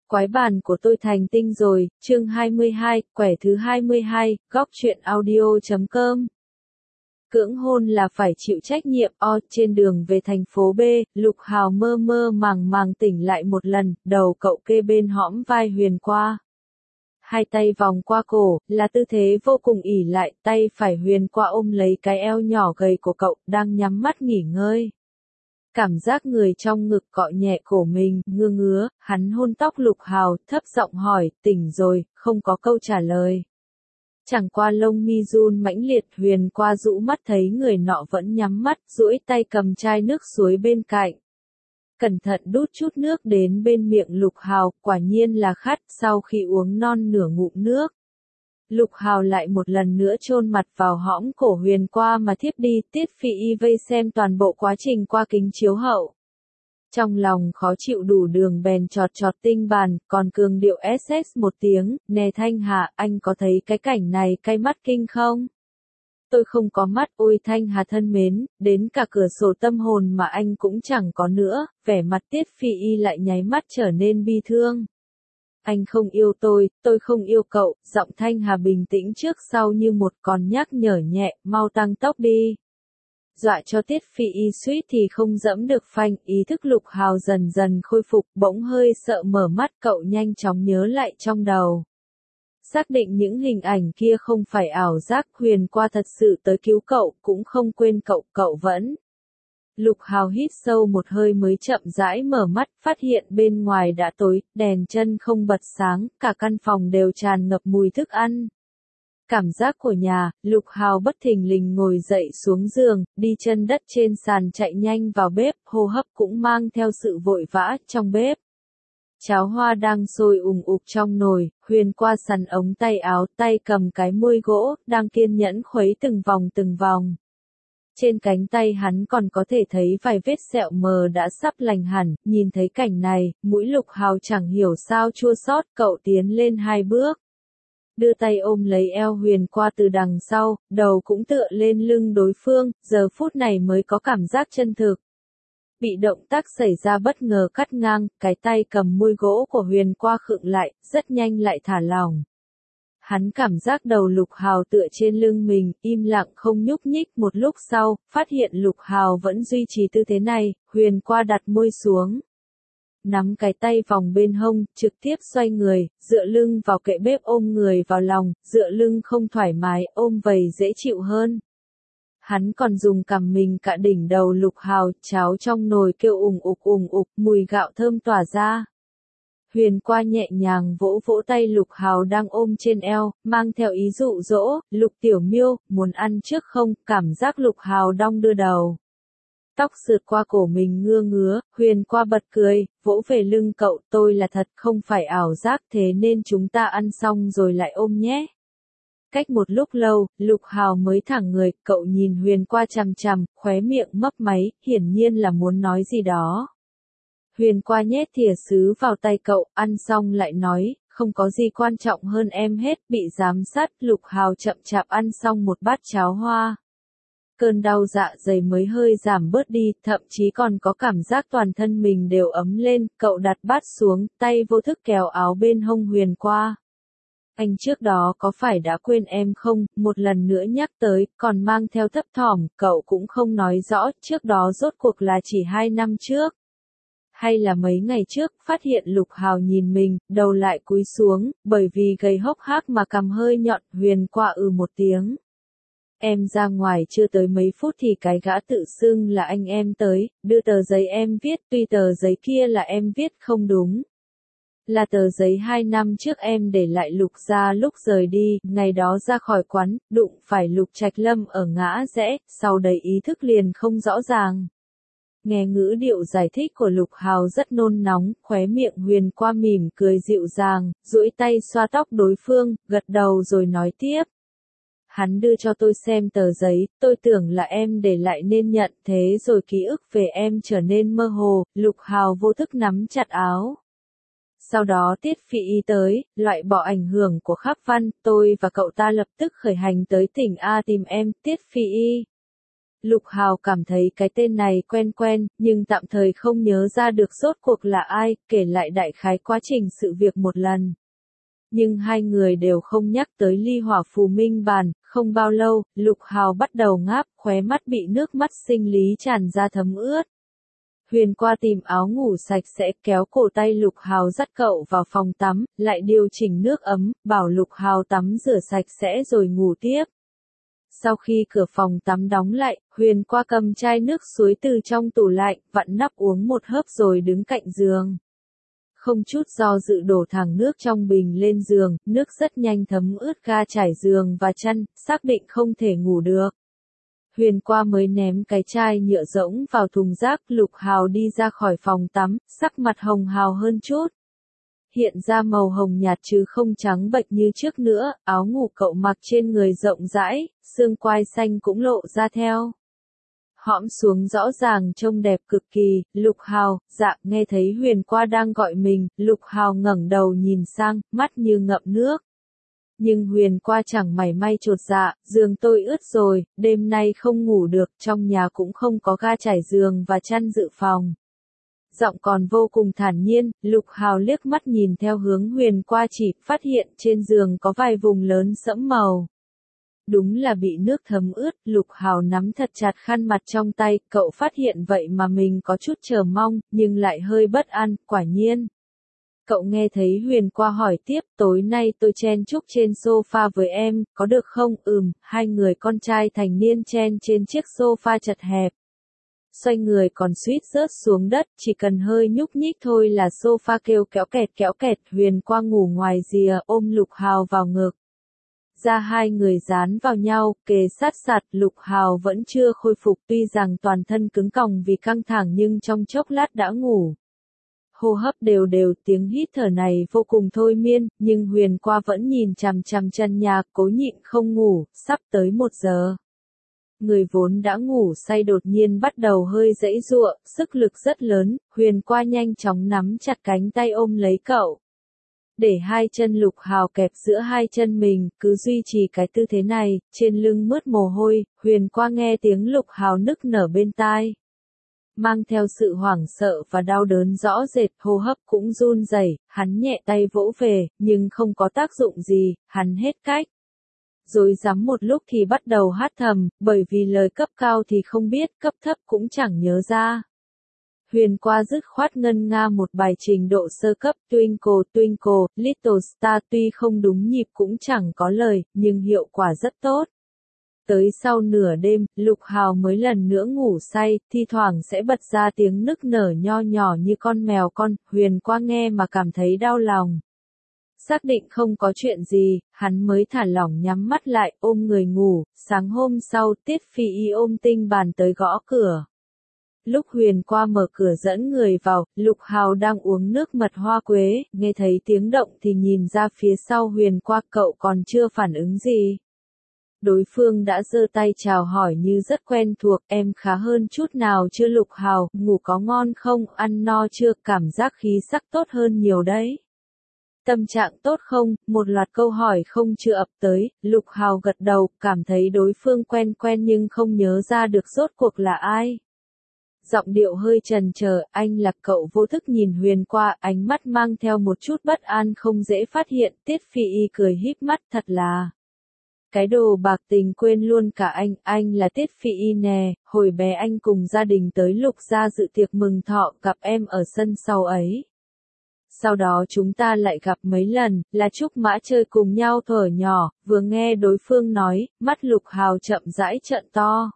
Quái bàn của tôi thành tinh rồi, chương 22, quẻ thứ 22, góc truyện audio.com. Cưỡng hôn là phải chịu trách nhiệm. Trên đường về thành phố B, Lục Hào mơ mơ màng màng tỉnh lại một lần, đầu cậu kê bên hõm vai Huyền qua. Hai tay vòng qua cổ, là tư thế vô cùng ỷ lại, tay phải Huyền qua ôm lấy cái eo nhỏ gầy của cậu, đang nhắm mắt nghỉ ngơi. Cảm giác người trong ngực cọ nhẹ cổ mình, ngứa, hắn hôn tóc Lục Hào, thấp giọng hỏi, tỉnh rồi, không có câu trả lời. Chẳng qua lông mi run mãnh liệt, Huyền qua rũ mắt thấy người nọ vẫn nhắm mắt, duỗi tay cầm chai nước suối bên cạnh. Cẩn thận đút chút nước đến bên miệng Lục Hào, quả nhiên là khát, sau khi uống non nửa ngụm nước. Lục Hào lại một lần nữa chôn mặt vào hõm cổ Huyền qua mà thiếp đi, Tiết Phi Y vây xem toàn bộ quá trình qua kính chiếu hậu. Trong lòng khó chịu đủ đường bèn chọt tinh bàn, còn cường điệu SS một tiếng, nè Thanh Hà, anh có thấy cái cảnh này cay mắt kinh không? Tôi không có mắt, ôi Thanh Hà thân mến, đến cả cửa sổ tâm hồn mà anh cũng chẳng có nữa, vẻ mặt Tiết Phi Y lại nháy mắt trở nên bi thương. Anh không yêu tôi không yêu cậu, giọng Thanh Hà bình tĩnh trước sau như một con nhắc nhở nhẹ, mau tăng tốc đi. Dọa cho Tiết Phi Y suýt thì không dẫm được phanh, ý thức Lục Hào dần dần khôi phục, bỗng hơi sợ mở mắt, cậu nhanh chóng nhớ lại trong đầu. Xác định những hình ảnh kia không phải ảo giác, Huyền qua thật sự tới cứu cậu, cũng không quên cậu vẫn. Lục Hào hít sâu một hơi mới chậm rãi mở mắt, phát hiện bên ngoài đã tối, đèn chân không bật sáng, cả căn phòng đều tràn ngập mùi thức ăn. Cảm giác của nhà, Lục Hào bất thình lình ngồi dậy xuống giường, đi chân đất trên sàn chạy nhanh vào bếp, hô hấp cũng mang theo sự vội vã trong bếp. Cháo hoa đang sôi ùng ục trong nồi, Huyền qua sắn ống tay áo, tay cầm cái muôi gỗ, đang kiên nhẫn khuấy từng vòng. Trên cánh tay hắn còn có thể thấy vài vết sẹo mờ đã sắp lành hẳn, nhìn thấy cảnh này, mũi Lục Hào chẳng hiểu sao chua xót, cậu tiến lên 2 bước. Đưa tay ôm lấy eo Huyền qua từ đằng sau, đầu cũng tựa lên lưng đối phương, giờ phút này mới có cảm giác chân thực. Bị động tác xảy ra bất ngờ cắt ngang, cái tay cầm muôi gỗ của Huyền qua khựng lại, rất nhanh lại thả lỏng. Hắn cảm giác đầu Lục Hào tựa trên lưng mình, im lặng không nhúc nhích, một lúc sau, phát hiện Lục Hào vẫn duy trì tư thế này, Huyền qua đặt môi xuống. Nắm cái tay vòng bên hông, trực tiếp xoay người, dựa lưng vào kệ bếp ôm người vào lòng, dựa lưng không thoải mái, ôm vầy dễ chịu hơn. Hắn còn dùng cằm mình cạ đỉnh đầu Lục Hào, cháo trong nồi kêu ùng ục, mùi gạo thơm tỏa ra. Huyền qua nhẹ nhàng vỗ tay Lục Hào đang ôm trên eo, mang theo ý dụ dỗ, Lục tiểu miêu, muốn ăn trước không, cảm giác Lục Hào đong đưa đầu. Tóc sượt qua cổ mình ngứa, Huyền qua bật cười, vỗ về lưng cậu, tôi là thật không phải ảo giác, thế nên chúng ta ăn xong rồi lại ôm nhé. Cách một lúc lâu, Lục Hào mới thẳng người, cậu nhìn Huyền qua chằm, khóe miệng mấp máy, hiển nhiên là muốn nói gì đó. Huyền qua nhét thìa sứ vào tay cậu, ăn xong lại nói, không có gì quan trọng hơn em hết, bị giám sát, Lục Hào chậm chạp ăn xong một bát cháo hoa. Cơn đau dạ dày mới hơi giảm bớt đi, thậm chí còn có cảm giác toàn thân mình đều ấm lên, cậu đặt bát xuống, tay vô thức kéo áo bên hông Huyền qua. Anh trước đó có phải đã quên em không, một lần nữa nhắc tới, còn mang theo thấp thỏm, cậu cũng không nói rõ, trước đó rốt cuộc là chỉ 2 năm trước. Hay là mấy ngày trước, phát hiện Lục Hào nhìn mình, đầu lại cúi xuống, bởi vì gầy hốc hác mà cằm hơi nhọn, Huyền qua một tiếng. Em ra ngoài chưa tới mấy phút thì cái gã tự xưng là anh em tới, đưa tờ giấy em viết, tuy tờ giấy kia là em viết không đúng. Là tờ giấy 2 năm trước em để lại Lục gia lúc rời đi, ngày đó ra khỏi quán, đụng phải Lục Trạch Lâm ở ngã rẽ, sau đấy ý thức liền không rõ ràng. Nghe ngữ điệu giải thích của Lục Hào rất nôn nóng, khóe miệng Huyền qua mỉm cười dịu dàng, duỗi tay xoa tóc đối phương, gật đầu rồi nói tiếp. Hắn đưa cho tôi xem tờ giấy, tôi tưởng là em để lại nên nhận, thế rồi ký ức về em trở nên mơ hồ, Lục Hào vô thức nắm chặt áo. Sau đó Tiết Phi Y tới, loại bỏ ảnh hưởng của Khắc Văn, tôi và cậu ta lập tức khởi hành tới tỉnh A tìm em, Tiết Phi Y. Lục Hào cảm thấy cái tên này quen quen, nhưng tạm thời không nhớ ra được rốt cuộc là ai, kể lại đại khái quá trình sự việc một lần. Nhưng hai người đều không nhắc tới ly hỏa phù minh bàn, không bao lâu, Lục Hào bắt đầu ngáp, khóe mắt bị nước mắt sinh lý tràn ra thấm ướt. Huyền qua tìm áo ngủ sạch sẽ, kéo cổ tay Lục Hào dắt cậu vào phòng tắm, lại điều chỉnh nước ấm, bảo Lục Hào tắm rửa sạch sẽ rồi ngủ tiếp. Sau khi cửa phòng tắm đóng lại, Huyền qua cầm chai nước suối từ trong tủ lạnh, vặn nắp uống một hớp rồi đứng cạnh giường. Không chút do dự đổ thẳng nước trong bình lên giường, nước rất nhanh thấm ướt ga trải giường và chăn, xác định không thể ngủ được. Huyền qua mới ném cái chai nhựa rỗng vào thùng rác, Lục Hào đi ra khỏi phòng tắm, sắc mặt hồng hào hơn chút. Hiện ra màu hồng nhạt chứ không trắng bệch như trước nữa, áo ngủ cậu mặc trên người rộng rãi, xương quai xanh cũng lộ ra theo. Hõm xuống rõ ràng trông đẹp cực kỳ, Lục Hào, dạ, nghe thấy Huyền qua đang gọi mình, Lục Hào ngẩng đầu nhìn sang, mắt như ngậm nước. Nhưng Huyền qua chẳng mảy may chột dạ, giường tôi ướt rồi, đêm nay không ngủ được, trong nhà cũng không có ga trải giường và chăn dự phòng. Giọng còn vô cùng thản nhiên, Lục Hào liếc mắt nhìn theo hướng Huyền qua chỉ, phát hiện trên giường có vài vùng lớn sẫm màu. Đúng là bị nước thấm ướt, Lục Hào nắm thật chặt khăn mặt trong tay, cậu phát hiện vậy mà mình có chút chờ mong, nhưng lại hơi bất an, quả nhiên. Cậu nghe thấy Huyền qua hỏi tiếp, tối nay tôi chen chúc trên sofa với em, có được không? Hai người con trai thành niên chen trên chiếc sofa chật hẹp. Xoay người còn suýt rớt xuống đất, chỉ cần hơi nhúc nhích thôi là sofa kêu kéo kẹt, Huyền qua ngủ ngoài rìa, ôm Lục Hào vào ngực. Ra hai người dán vào nhau, kề sát sạt, Lục Hào vẫn chưa khôi phục, tuy rằng toàn thân cứng còng vì căng thẳng nhưng trong chốc lát đã ngủ. Hô hấp đều đều, tiếng hít thở này vô cùng thôi miên, nhưng Huyền qua vẫn nhìn chằm chằm chân nhà, cố nhịn không ngủ, sắp tới 1 giờ. Người vốn đã ngủ say đột nhiên bắt đầu hơi giãy giụa, sức lực rất lớn, Huyền qua nhanh chóng nắm chặt cánh tay ôm lấy cậu. Để hai chân Lục Hào kẹp giữa hai chân mình, cứ duy trì cái tư thế này, trên lưng mướt mồ hôi, Huyền qua nghe tiếng Lục Hào nức nở bên tai. Mang theo sự hoảng sợ và đau đớn rõ rệt, hô hấp cũng run rẩy, hắn nhẹ tay vỗ về, nhưng không có tác dụng gì, hắn hết cách. Rồi rắm một lúc thì bắt đầu hát thầm, bởi vì lời cấp cao thì không biết, cấp thấp cũng chẳng nhớ ra. Huyền qua dứt khoát ngân nga một bài trình độ sơ cấp, Twinkle Twinkle, Little Star, tuy không đúng nhịp cũng chẳng có lời, nhưng hiệu quả rất tốt. Tới sau nửa đêm, Lục Hào mới lần nữa ngủ say, thi thoảng sẽ bật ra tiếng nức nở nho nhỏ như con mèo con, Huyền qua nghe mà cảm thấy đau lòng. Xác định không có chuyện gì, hắn mới thả lỏng nhắm mắt lại, ôm người ngủ. Sáng hôm sau, Tiết Phi Y ôm Tinh Bàn tới gõ cửa. Lúc Huyền qua mở cửa dẫn người vào, Lục Hào đang uống nước mật hoa quế, nghe thấy tiếng động thì nhìn ra phía sau Huyền qua, cậu còn chưa phản ứng gì. Đối phương đã giơ tay chào hỏi như rất quen thuộc, em khá hơn chút nào chưa Lục Hào, ngủ có ngon không, ăn no chưa, cảm giác khí sắc tốt hơn nhiều đấy. Tâm trạng tốt không, một loạt câu hỏi không chưa ập tới, Lục Hào gật đầu, cảm thấy đối phương quen quen nhưng không nhớ ra được rốt cuộc là ai. Giọng điệu hơi chần chờ, anh là cậu vô thức nhìn Huyền qua, ánh mắt mang theo một chút bất an không dễ phát hiện, Tiết Phi Y cười híp mắt, thật là. Cái đồ bạc tình quên luôn cả anh là Tiết Phi Y nè, hồi bé anh cùng gia đình tới Lục gia dự tiệc mừng thọ, gặp em ở sân sau ấy. Sau đó chúng ta lại gặp mấy lần, là Trúc Mã chơi cùng nhau thuở nhỏ, vừa nghe đối phương nói, mắt Lục Hào chậm rãi trợn to.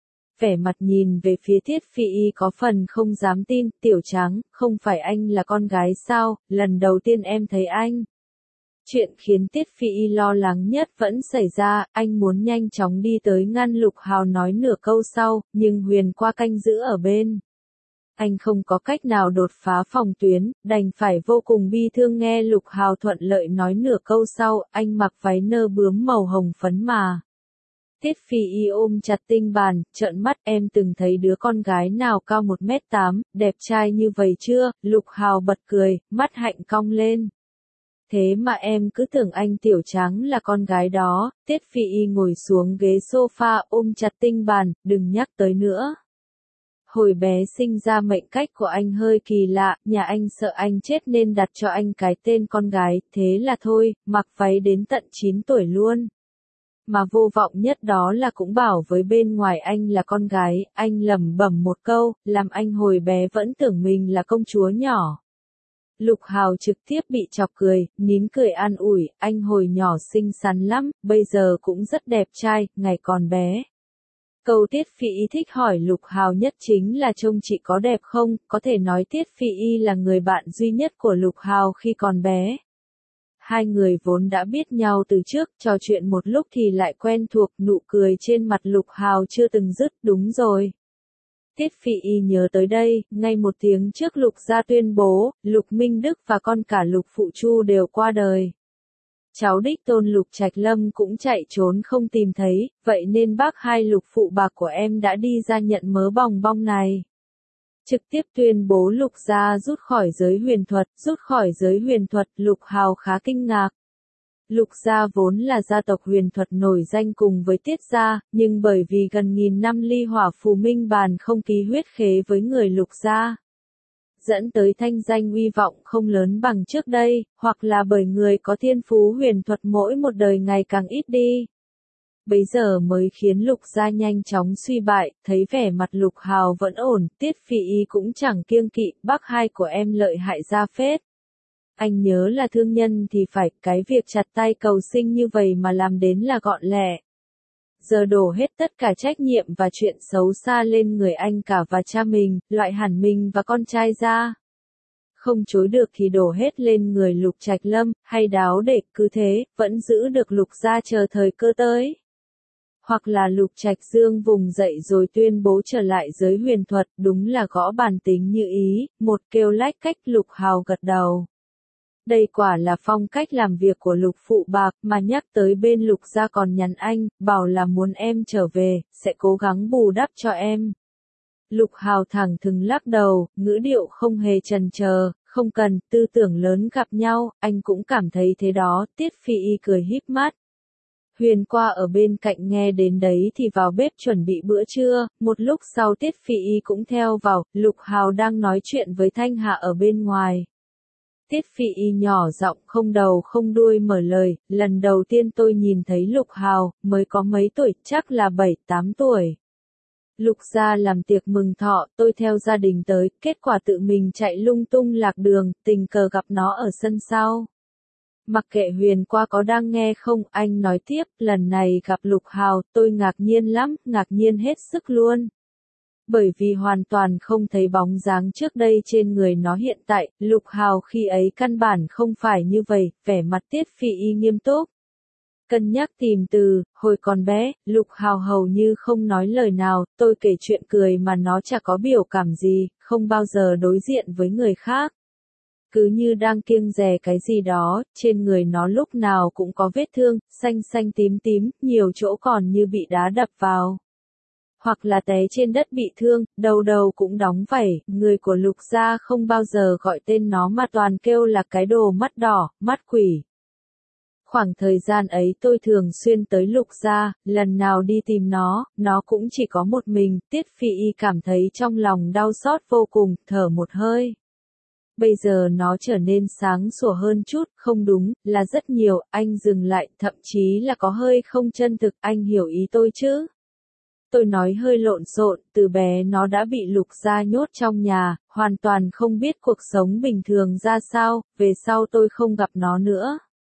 Vẻ mặt nhìn về phía Tiết Phi Y có phần không dám tin, Tiểu Trắng, không phải anh là con gái sao, lần đầu tiên em thấy anh. Chuyện khiến Tiết Phi Y lo lắng nhất vẫn xảy ra, anh muốn nhanh chóng đi tới ngăn Lục Hào nói nửa câu sau, nhưng Huyền qua canh giữ ở bên. Anh không có cách nào đột phá phòng tuyến, đành phải vô cùng bi thương nghe Lục Hào thuận lợi nói nửa câu sau, anh mặc váy nơ bướm màu hồng phấn mà. Tiết Phi Y ôm chặt Tinh Bàn, trợn mắt, em từng thấy đứa con gái nào cao 1m8, đẹp trai như vậy chưa? Lục Hào bật cười, mắt hạnh cong lên. Thế mà em cứ tưởng anh Tiểu Tráng là con gái đó. Tiết Phi Y ngồi xuống ghế sofa ôm chặt tinh bàn, đừng nhắc tới nữa. Hồi bé sinh ra mệnh cách của anh hơi kỳ lạ, nhà anh sợ anh chết nên đặt cho anh cái tên con gái, thế là thôi, mặc váy đến tận 9 tuổi luôn. Mà vô vọng nhất đó là cũng bảo với bên ngoài anh là con gái, anh lẩm bẩm một câu, làm anh hồi bé vẫn tưởng mình là công chúa nhỏ. Lục Hào trực tiếp bị chọc cười, nín cười an ủi, anh hồi nhỏ xinh xắn lắm, bây giờ cũng rất đẹp trai, ngày còn bé. Câu Tiết Phi Y thích hỏi Lục Hào nhất chính là trông chị có đẹp không, có thể nói Tiết Phi Y là người bạn duy nhất của Lục Hào khi còn bé. Hai người vốn đã biết nhau từ trước, trò chuyện một lúc thì lại quen thuộc, nụ cười trên mặt Lục Hào chưa từng dứt, đúng rồi. Tiết Phi Y nhớ tới đây, ngay một tiếng trước Lục gia tuyên bố, Lục Minh Đức và con cả Lục Phụ Chu đều qua đời. Cháu đích tôn Lục Trạch Lâm cũng chạy trốn không tìm thấy, vậy nên bác hai Lục phụ bạc của em đã đi ra nhận mớ bòng bong này. Trực tiếp tuyên bố Lục gia rút khỏi giới huyền thuật, Lục Hào khá kinh ngạc. Lục gia vốn là gia tộc huyền thuật nổi danh cùng với Tiết gia, nhưng bởi vì gần nghìn năm ly hỏa phù minh bàn không ký huyết khế với người Lục gia, dẫn tới thanh danh uy vọng không lớn bằng trước đây, hoặc là bởi người có thiên phú huyền thuật mỗi một đời ngày càng ít đi. Bấy giờ mới khiến Lục gia nhanh chóng suy bại, thấy vẻ mặt Lục Hào vẫn ổn, Tiết Phi Y cũng chẳng kiêng kỵ, bác hai của em lợi hại ra phết. Anh nhớ là thương nhân thì phải, cái việc chặt tay cầu sinh như vậy mà làm đến là gọn lẹ. Giờ đổ hết tất cả trách nhiệm và chuyện xấu xa lên người anh cả và cha mình, loại hẳn mình và con trai ra. Không chối được thì đổ hết lên người Lục Trạch Lâm, hay đáo để cứ thế, vẫn giữ được Lục gia chờ thời cơ tới. Hoặc là Lục Trạch Dương vùng dậy rồi tuyên bố trở lại giới huyền thuật, đúng là gõ bàn tính như ý, một kêu lách cách Lục Hào gật đầu. Đây quả là phong cách làm việc của Lục phụ bạc, mà nhắc tới bên Lục gia còn nhắn anh, bảo là muốn em trở về, sẽ cố gắng bù đắp cho em. Lục Hào thẳng thừng lắc đầu, ngữ điệu không hề chần chờ, không cần, tư tưởng lớn gặp nhau, anh cũng cảm thấy thế đó, Tiết Phi Y cười híp mắt. Huyền qua ở bên cạnh nghe đến đấy thì vào bếp chuẩn bị bữa trưa, một lúc sau Tiết Phi Y cũng theo vào, Lục Hào đang nói chuyện với Thanh Hạ ở bên ngoài. Tiết Phi Y nhỏ giọng không đầu không đuôi mở lời, lần đầu tiên tôi nhìn thấy Lục Hào, mới có mấy tuổi, chắc là 7-8 tuổi. Lục gia làm tiệc mừng thọ, tôi theo gia đình tới, kết quả tự mình chạy lung tung lạc đường, tình cờ gặp nó ở sân sau. Mặc kệ Huyền qua có đang nghe không, anh nói tiếp, lần này gặp Lục Hào, tôi ngạc nhiên lắm, ngạc nhiên hết sức luôn. Bởi vì hoàn toàn không thấy bóng dáng trước đây trên người nó hiện tại, Lục Hào khi ấy căn bản không phải như vậy, vẻ mặt Tiết Phi Y nghiêm túc. Cân nhắc tìm từ, hồi còn bé, Lục Hào hầu như không nói lời nào, tôi kể chuyện cười mà nó chả có biểu cảm gì, không bao giờ đối diện với người khác. Cứ như đang kiêng dè cái gì đó, trên người nó lúc nào cũng có vết thương, xanh xanh tím tím, nhiều chỗ còn như bị đá đập vào. Hoặc là té trên đất bị thương, đầu đầu cũng đóng vảy, người của Lục gia không bao giờ gọi tên nó mà toàn kêu là cái đồ mắt đỏ, mắt quỷ. Khoảng thời gian ấy tôi thường xuyên tới Lục gia, lần nào đi tìm nó cũng chỉ có một mình, Tiết Phi Y cảm thấy trong lòng đau xót vô cùng, thở một hơi. Bây giờ nó trở nên sáng sủa hơn chút, không đúng, là rất nhiều, anh dừng lại, thậm chí là có hơi không chân thực, anh hiểu ý tôi chứ? Tôi nói hơi lộn xộn, từ bé nó đã bị Lục gia nhốt trong nhà, hoàn toàn không biết cuộc sống bình thường ra sao, về sau tôi không gặp nó nữa.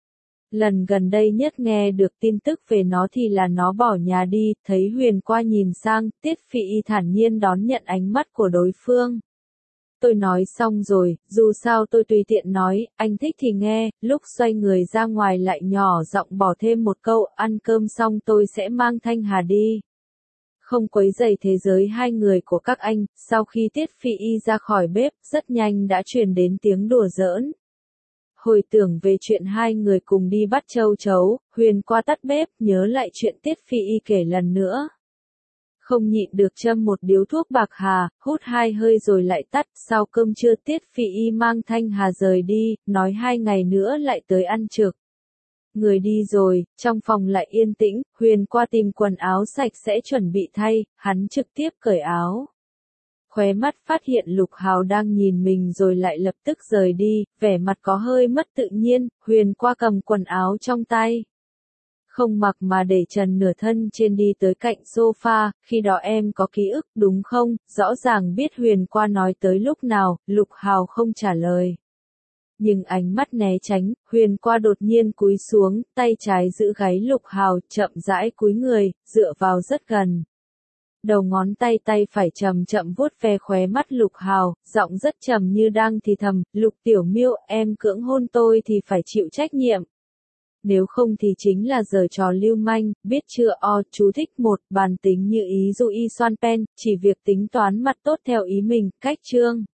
Lần gần đây nhất nghe được tin tức về nó thì là nó bỏ nhà đi, thấy Huyền qua nhìn sang, Tiết Phi Y thản nhiên đón nhận ánh mắt của đối phương. Tôi nói xong rồi, dù sao tôi tùy tiện nói, anh thích thì nghe, lúc xoay người ra ngoài lại nhỏ giọng bỏ thêm một câu, ăn cơm xong tôi sẽ mang Thanh Hà đi. Không quấy rầy thế giới hai người của các anh, sau khi Tiết Phi Y ra khỏi bếp, rất nhanh đã truyền đến tiếng đùa giỡn. Hồi tưởng về chuyện hai người cùng đi bắt châu chấu, Huyền qua tắt bếp, nhớ lại chuyện Tiết Phi Y kể lần nữa. Không nhịn được châm một điếu thuốc bạc hà, hút 2 hơi rồi lại tắt, sau cơm trưa Tiết Phỉ Y mang Thanh Hà rời đi, nói 2 ngày nữa lại tới ăn trực. Người đi rồi, trong phòng lại yên tĩnh, Huyền qua tìm quần áo sạch sẽ chuẩn bị thay, hắn trực tiếp cởi áo. Khóe mắt phát hiện Lục Hào đang nhìn mình rồi lại lập tức rời đi, vẻ mặt có hơi mất tự nhiên, Huyền qua cầm quần áo trong tay. Không mặc mà để trần nửa thân trên đi tới cạnh sofa, khi đó em có ký ức đúng không, rõ ràng biết Huyền qua nói tới lúc nào, Lục Hào không trả lời. Nhưng ánh mắt né tránh, Huyền qua đột nhiên cúi xuống, tay trái giữ gáy Lục Hào, chậm rãi cúi người, dựa vào rất gần. Đầu ngón tay phải chậm chậm vuốt ve khóe mắt Lục Hào, giọng rất trầm như đang thì thầm, Lục Tiểu Miêu, em cưỡng hôn tôi thì phải chịu trách nhiệm. Nếu không thì chính là giở trò lưu manh, biết chưa chú thích 1, bàn tính như ý dụ y xoan pen, chỉ việc tính toán mặt tốt theo ý mình, cách chương.